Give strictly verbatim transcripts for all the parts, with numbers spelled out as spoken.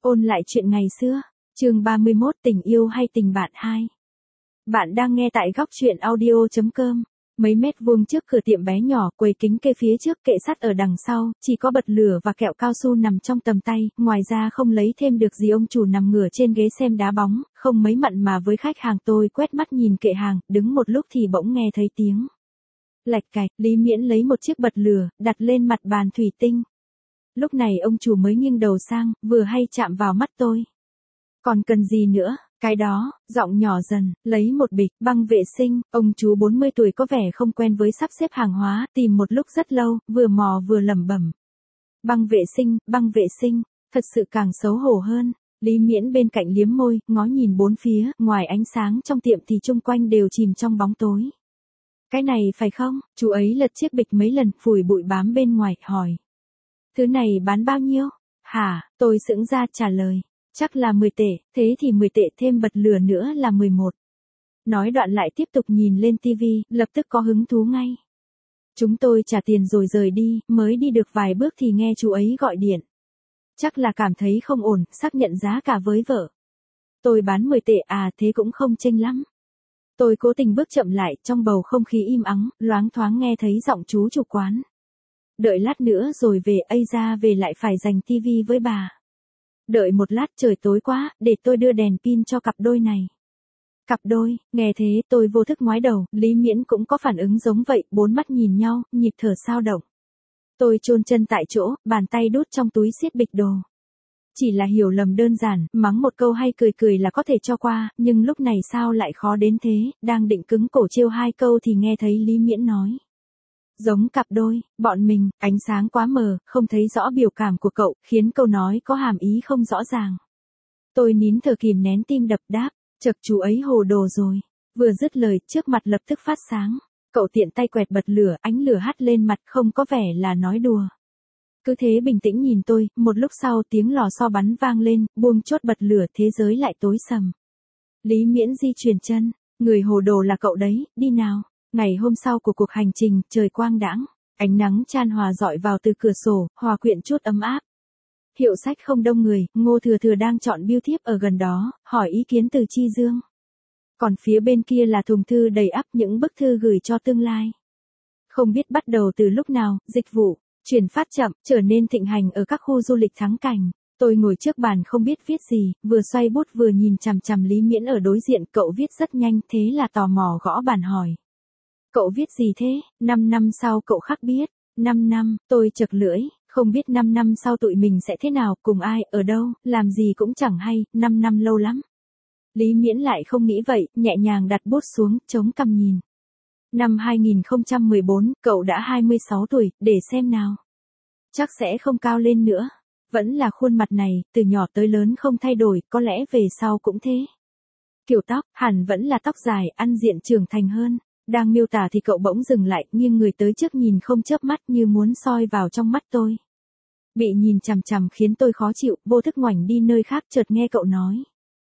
Ôn lại chuyện ngày xưa, chương ba mươi mốt tình yêu hay tình bạn hai. Bạn đang nghe tại góc truyện audio chấm com. Mấy mét vuông trước cửa tiệm bé nhỏ, quầy kính kê phía trước, kệ sắt ở đằng sau, chỉ có bật lửa và kẹo cao su nằm trong tầm tay, ngoài ra không lấy thêm được gì. Ông chủ nằm ngửa trên ghế xem đá bóng, không mấy mặn mà với khách hàng. Tôi quét mắt nhìn kệ hàng, đứng một lúc thì bỗng nghe thấy tiếng lạch cạch. Lý Miễn lấy một chiếc bật lửa, đặt lên mặt bàn thủy tinh. Lúc này ông chủ mới nghiêng đầu sang, vừa hay chạm vào mắt tôi. Còn cần gì nữa? Cái đó, giọng nhỏ dần, lấy một bịch băng vệ sinh. Ông chú bốn mươi tuổi có vẻ không quen với sắp xếp hàng hóa, tìm một lúc rất lâu, vừa mò vừa lẩm bẩm. Băng vệ sinh, băng vệ sinh, thật sự càng xấu hổ hơn. Lý Miễn bên cạnh liếm môi, ngó nhìn bốn phía, ngoài ánh sáng trong tiệm thì chung quanh đều chìm trong bóng tối. Cái này phải không? Chú ấy lật chiếc bịch mấy lần, phủi bụi bám bên ngoài, hỏi. Thứ này bán bao nhiêu? Hả? Tôi sững ra trả lời. Chắc là mười tệ, thế thì mười tệ thêm bật lửa nữa là mười một. Nói đoạn lại tiếp tục nhìn lên tivi, lập tức có hứng thú ngay. Chúng tôi trả tiền rồi rời đi, mới đi được vài bước thì nghe chú ấy gọi điện. Chắc là cảm thấy không ổn, xác nhận giá cả với vợ. Tôi bán mười tệ à, thế cũng không chênh lắm. Tôi cố tình bước chậm lại, trong bầu không khí im ắng, loáng thoáng nghe thấy giọng chú chủ quán. Đợi lát nữa rồi về, ây ra về lại phải dành tivi với bà. Đợi một lát, trời tối quá, để tôi đưa đèn pin cho cặp đôi này. Cặp đôi, nghe thế tôi vô thức ngoái đầu, Lý Miễn cũng có phản ứng giống vậy, bốn mắt nhìn nhau, nhịp thở sao động. Tôi chôn chân tại chỗ, bàn tay đút trong túi siết bịch đồ. Chỉ là hiểu lầm đơn giản, mắng một câu hay cười cười là có thể cho qua, nhưng lúc này sao lại khó đến thế, đang định cứng cổ trêu hai câu thì nghe thấy Lý Miễn nói. Giống cặp đôi, bọn mình, ánh sáng quá mờ, không thấy rõ biểu cảm của cậu, khiến câu nói có hàm ý không rõ ràng. Tôi nín thở kìm nén tim đập đáp, chậc chú ấy hồ đồ rồi. Vừa dứt lời, trước mặt lập tức phát sáng. Cậu tiện tay quẹt bật lửa, ánh lửa hắt lên mặt, không có vẻ là nói đùa. Cứ thế bình tĩnh nhìn tôi, một lúc sau tiếng lò xo bắn vang lên, buông chốt bật lửa, thế giới lại tối sầm. Lý Miễn di chuyển chân, người hồ đồ là cậu đấy, đi nào. Ngày hôm sau của cuộc hành trình, trời quang đãng, ánh nắng chan hòa dọi vào từ cửa sổ, hòa quyện chút ấm áp. Hiệu sách không đông người, Ngô Thừa Thừa đang chọn bưu thiếp ở gần đó, hỏi ý kiến từ Chi Dương. Còn phía bên kia là thùng thư đầy ắp những bức thư gửi cho tương lai. Không biết bắt đầu từ lúc nào, dịch vụ chuyển phát chậm, trở nên thịnh hành ở các khu du lịch thắng cảnh. Tôi ngồi trước bàn không biết viết gì, vừa xoay bút vừa nhìn chằm chằm Lý Miễn ở đối diện. Cậu viết rất nhanh, thế là tò mò gõ bàn hỏi. Cậu viết gì thế? Năm năm sau cậu khắc biết. Năm năm, tôi chật lưỡi, không biết năm năm sau tụi mình sẽ thế nào, cùng ai, ở đâu, làm gì cũng chẳng hay, năm năm lâu lắm. Lý Miễn lại không nghĩ vậy, nhẹ nhàng đặt bút xuống, chống cằm nhìn. Năm hai nghìn không trăm mười bốn, cậu đã hai mươi sáu tuổi, để xem nào. Chắc sẽ không cao lên nữa. Vẫn là khuôn mặt này, từ nhỏ tới lớn không thay đổi, có lẽ về sau cũng thế. Kiểu tóc, hẳn vẫn là tóc dài, ăn diện trưởng thành hơn. Đang miêu tả thì cậu bỗng dừng lại, nghiêng người tới trước nhìn không chớp mắt như muốn soi vào trong mắt tôi. Bị nhìn chằm chằm khiến tôi khó chịu, vô thức ngoảnh đi nơi khác, chợt nghe cậu nói.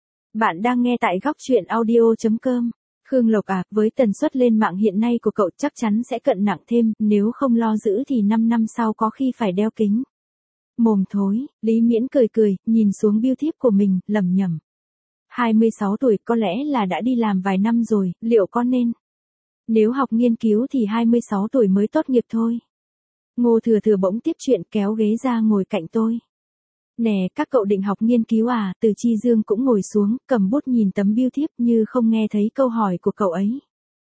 Bạn đang nghe tại góc truyện audio chấm com. Khương Lộc à, với tần suất lên mạng hiện nay của cậu chắc chắn sẽ cận nặng thêm, nếu không lo giữ thì năm năm sau có khi phải đeo kính. Mồm thối, Lý Miễn cười cười, nhìn xuống bưu thiếp của mình, lẩm nhẩm. hai mươi sáu tuổi có lẽ là đã đi làm vài năm rồi, liệu có nên? Nếu học nghiên cứu thì hai mươi sáu tuổi mới tốt nghiệp thôi. Ngô Thừa Thừa bỗng tiếp chuyện, kéo ghế ra ngồi cạnh tôi. Nè, các cậu định học nghiên cứu à? Từ Chi Dương cũng ngồi xuống, cầm bút nhìn tấm bưu thiếp như không nghe thấy câu hỏi của cậu ấy.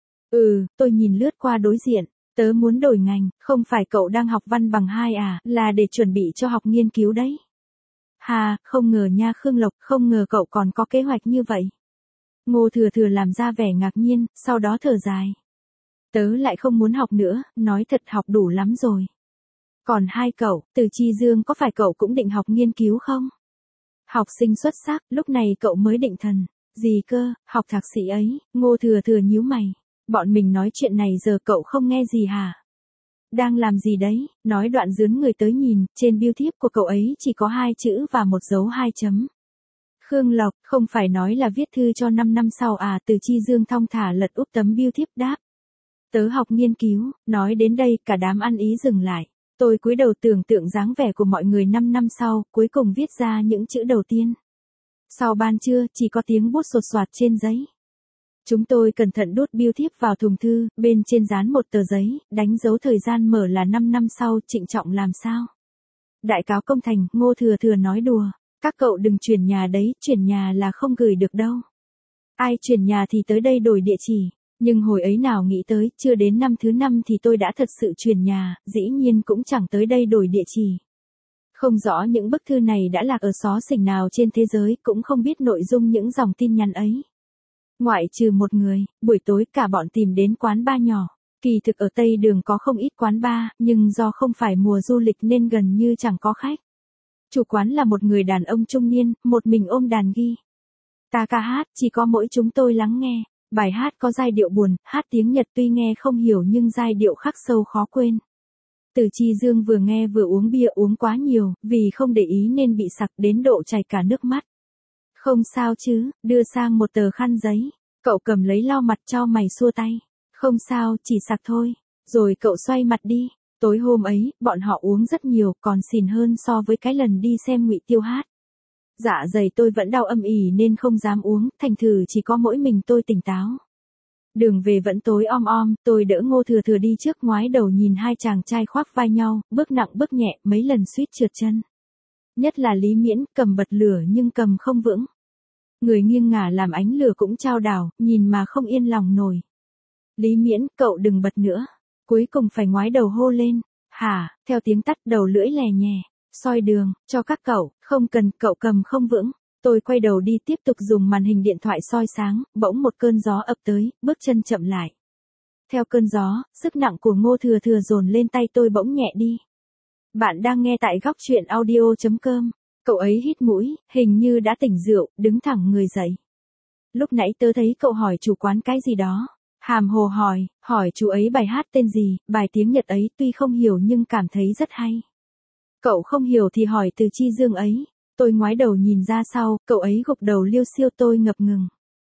Ừ, tôi nhìn lướt qua đối diện, tớ muốn đổi ngành, không phải cậu đang học văn bằng hai à, là để chuẩn bị cho học nghiên cứu đấy. Hà, không ngờ nha Khương Lộc, không ngờ cậu còn có kế hoạch như vậy. Ngô Thừa Thừa làm ra vẻ ngạc nhiên, sau đó thở dài. Tớ lại không muốn học nữa, nói thật học đủ lắm rồi. Còn hai cậu, Từ Chi Dương có phải cậu cũng định học nghiên cứu không? Học sinh xuất sắc, lúc này cậu mới định thần. Gì cơ, học thạc sĩ ấy, Ngô Thừa Thừa nhíu mày. Bọn mình nói chuyện này giờ cậu không nghe gì hả? Đang làm gì đấy? Nói đoạn dướn người tới nhìn, trên bưu thiếp của cậu ấy chỉ có hai chữ và một dấu hai chấm. Khương Lộc, không phải nói là viết thư cho năm năm sau à? Từ Chi Dương thong thả lật úp tấm bưu thiếp đáp. Tớ học nghiên cứu, nói đến đây cả đám ăn ý dừng lại. Tôi cúi đầu tưởng tượng dáng vẻ của mọi người năm năm sau, cuối cùng viết ra những chữ đầu tiên. Sau ban trưa, chỉ có tiếng bút sột soạt trên giấy. Chúng tôi cẩn thận đút bưu thiếp vào thùng thư, bên trên dán một tờ giấy, đánh dấu thời gian mở là năm năm sau, trịnh trọng làm sao. Đại cáo công thành, Ngô Thừa Thừa nói đùa, các cậu đừng chuyển nhà đấy, chuyển nhà là không gửi được đâu. Ai chuyển nhà thì tới đây đổi địa chỉ, nhưng hồi ấy nào nghĩ tới, chưa đến năm thứ năm thì tôi đã thật sự chuyển nhà, dĩ nhiên cũng chẳng tới đây đổi địa chỉ. Không rõ những bức thư này đã lạc ở xó xỉnh nào trên thế giới, cũng không biết nội dung những dòng tin nhắn ấy. Ngoại trừ một người, buổi tối cả bọn tìm đến quán bar nhỏ. Kỳ thực ở Tây Đường có không ít quán bar, nhưng do không phải mùa du lịch nên gần như chẳng có khách. Chủ quán là một người đàn ông trung niên, một mình ôm đàn ghi. Ta ca hát, chỉ có mỗi chúng tôi lắng nghe. Bài hát có giai điệu buồn, hát tiếng Nhật tuy nghe không hiểu nhưng giai điệu khắc sâu khó quên. Từ Chi Dương vừa nghe vừa uống bia uống quá nhiều, vì không để ý nên bị sặc đến độ chảy cả nước mắt. Không sao chứ, đưa sang một tờ khăn giấy. Cậu cầm lấy lau mặt cho mày xua tay. Không sao, chỉ sặc thôi. Rồi cậu xoay mặt đi. Tối hôm ấy, bọn họ uống rất nhiều, còn xỉn hơn so với cái lần đi xem Ngụy Tiêu hát. Dạ dày tôi vẫn đau âm ỉ nên không dám uống, thành thử chỉ có mỗi mình tôi tỉnh táo. Đường về vẫn tối om om, tôi đỡ Ngô Thừa Thừa đi trước, ngoái đầu nhìn hai chàng trai khoác vai nhau, bước nặng bước nhẹ, mấy lần suýt trượt chân. Nhất là Lý Miễn, cầm bật lửa nhưng cầm không vững. Người nghiêng ngả làm ánh lửa cũng chao đảo, nhìn mà không yên lòng nổi. Lý Miễn, cậu đừng bật nữa. Cuối cùng phải ngoái đầu hô lên. Hả, theo tiếng tắt đầu lưỡi lè nhè. Soi đường, cho các cậu, không cần, cậu cầm không vững. Tôi quay đầu đi tiếp tục dùng màn hình điện thoại soi sáng, bỗng một cơn gió ập tới, bước chân chậm lại. Theo cơn gió, sức nặng của Ngô Thừa Thừa dồn lên tay tôi bỗng nhẹ đi. Bạn đang nghe tại góc truyện audio chấm com. Cậu ấy hít mũi, hình như đã tỉnh rượu, đứng thẳng người dậy. Lúc nãy tớ thấy cậu hỏi chủ quán cái gì đó. Hàm hồ hỏi, hỏi chú ấy bài hát tên gì, bài tiếng Nhật ấy tuy không hiểu nhưng cảm thấy rất hay. Cậu không hiểu thì hỏi Từ Chi Dương ấy. Tôi ngoái đầu nhìn ra sau, cậu ấy gục đầu liêu xiêu, tôi ngập ngừng.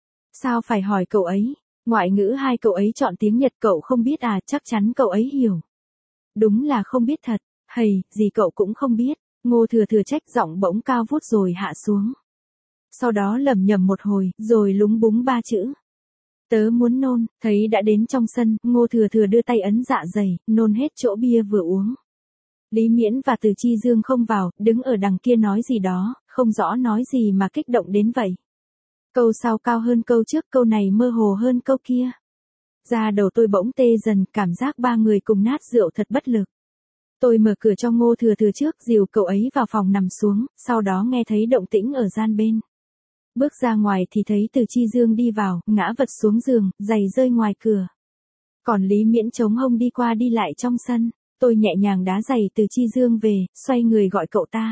Sao phải hỏi cậu ấy? Ngoại ngữ hai cậu ấy chọn tiếng Nhật, cậu không biết à? Chắc chắn cậu ấy hiểu. Đúng là không biết thật, hầy, gì cậu cũng không biết. Ngô Thừa Thừa trách, giọng bỗng cao vút rồi hạ xuống. Sau đó lẩm nhẩm một hồi, rồi lúng búng ba chữ. Tớ muốn nôn, thấy đã đến trong sân, Ngô Thừa Thừa đưa tay ấn dạ dày, nôn hết chỗ bia vừa uống. Lý Miễn và Từ Chi Dương không vào, đứng ở đằng kia nói gì đó, không rõ nói gì mà kích động đến vậy. Câu sau cao hơn câu trước, câu này mơ hồ hơn câu kia. Da đầu tôi bỗng tê dần, cảm giác ba người cùng nát rượu thật bất lực. Tôi mở cửa cho Ngô Thừa Thừa trước, dìu cậu ấy vào phòng nằm xuống, sau đó nghe thấy động tĩnh ở gian bên. Bước ra ngoài thì thấy Từ Chi Dương đi vào, ngã vật xuống giường, giày rơi ngoài cửa. Còn Lý Miễn chống hông đi qua đi lại trong sân. Tôi nhẹ nhàng đá giày Từ Chi Dương về, xoay người gọi cậu ta.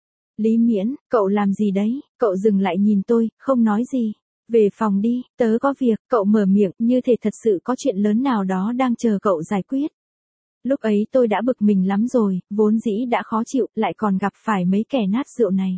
Lý Miễn, cậu làm gì đấy? Cậu dừng lại nhìn tôi, không nói gì. Về phòng đi, tớ có việc, cậu mở miệng, như thể thật sự có chuyện lớn nào đó đang chờ cậu giải quyết. Lúc ấy tôi đã bực mình lắm rồi, vốn dĩ đã khó chịu, lại còn gặp phải mấy kẻ nát rượu này.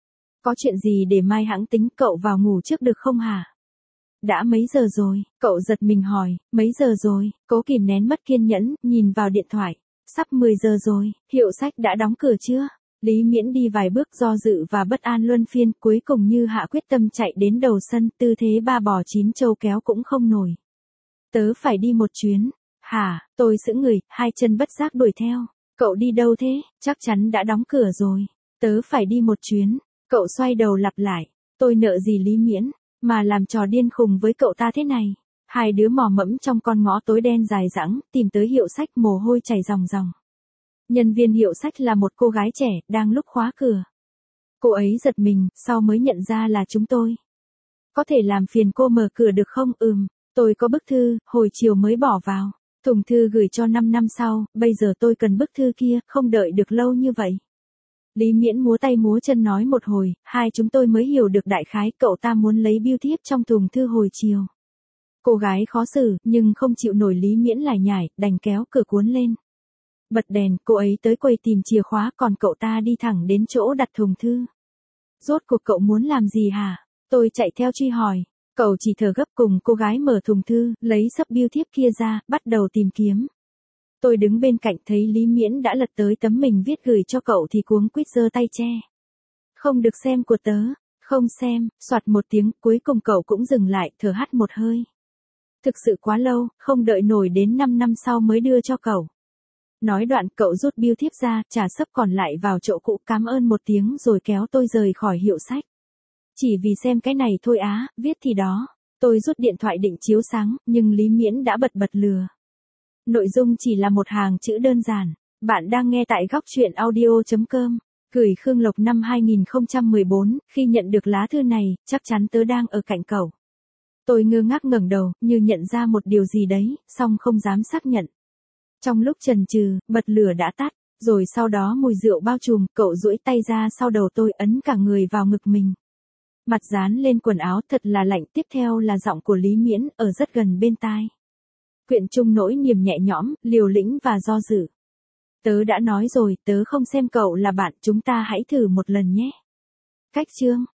Có chuyện gì để mai hãng tính, cậu vào ngủ trước được không hả? Đã mấy giờ rồi? Cậu giật mình hỏi, mấy giờ rồi? Cố kìm nén mất kiên nhẫn, nhìn vào điện thoại. Sắp mười giờ rồi, hiệu sách đã đóng cửa chưa? Lý Miễn đi vài bước do dự và bất an luân phiên, cuối cùng như hạ quyết tâm chạy đến đầu sân, tư thế ba bò chín châu kéo cũng không nổi. Tớ phải đi một chuyến. Hả? Tôi sững người, hai chân bất giác đuổi theo. Cậu đi đâu thế? Chắc chắn đã đóng cửa rồi. Tớ phải đi một chuyến. Cậu xoay đầu lặp lại. Tôi nợ gì Lý Miễn, mà làm trò điên khùng với cậu ta thế này. Hai đứa mò mẫm trong con ngõ tối đen dài dẳng, tìm tới hiệu sách, mồ hôi chảy ròng ròng. Nhân viên hiệu sách là một cô gái trẻ, đang lúc khóa cửa. Cô ấy giật mình, sau mới nhận ra là chúng tôi. Có thể làm phiền cô mở cửa được không? Ừm, tôi có bức thư, hồi chiều mới bỏ vào. Thùng thư gửi cho năm năm sau, bây giờ tôi cần bức thư kia, không đợi được lâu như vậy. Lý Miễn múa tay múa chân nói một hồi, hai chúng tôi mới hiểu được đại khái, cậu ta muốn lấy bưu thiếp trong thùng thư hồi chiều. Cô gái khó xử, nhưng không chịu nổi Lý Miễn lải nhải, đành kéo cửa cuốn lên. Bật đèn, cô ấy tới quầy tìm chìa khóa, còn cậu ta đi thẳng đến chỗ đặt thùng thư. Rốt cuộc cậu muốn làm gì hả? Tôi chạy theo truy hỏi. Cậu chỉ thở gấp cùng cô gái mở thùng thư, lấy sấp bưu thiếp kia ra, bắt đầu tìm kiếm. Tôi đứng bên cạnh thấy Lý Miễn đã lật tới tấm mình viết gửi cho cậu thì cuống quýt giơ tay che. Không được xem của tớ, không xem, soạt một tiếng, cuối cùng cậu cũng dừng lại, thở hắt một hơi. Thực sự quá lâu, không đợi nổi đến năm năm sau mới đưa cho cậu. Nói đoạn cậu rút bưu thiếp ra, trả sấp còn lại vào chỗ cũ, cảm ơn một tiếng rồi kéo tôi rời khỏi hiệu sách. Chỉ vì xem cái này thôi á, viết thì đó. Tôi rút điện thoại định chiếu sáng, nhưng Lý Miễn đã bật bật lừa. Nội dung chỉ là một hàng chữ đơn giản. Bạn đang nghe tại góc truyện audio chấm com. Gửi Khương Lộc năm hai nghìn không trăm mười bốn, khi nhận được lá thư này, chắc chắn tớ đang ở cạnh cậu. Tôi ngơ ngác ngẩng đầu, như nhận ra một điều gì đấy, song không dám xác nhận. Trong lúc chần chừ, bật lửa đã tắt, rồi sau đó mùi rượu bao trùm, cậu duỗi tay ra sau đầu tôi, ấn cả người vào ngực mình. Mặt dán lên quần áo, thật là lạnh. Tiếp theo là giọng của Lý Miễn, ở rất gần bên tai. Quyện chung nỗi niềm nhẹ nhõm, liều lĩnh và do dự. Tớ đã nói rồi, tớ không xem cậu là bạn, chúng ta hãy thử một lần nhé. Cách chương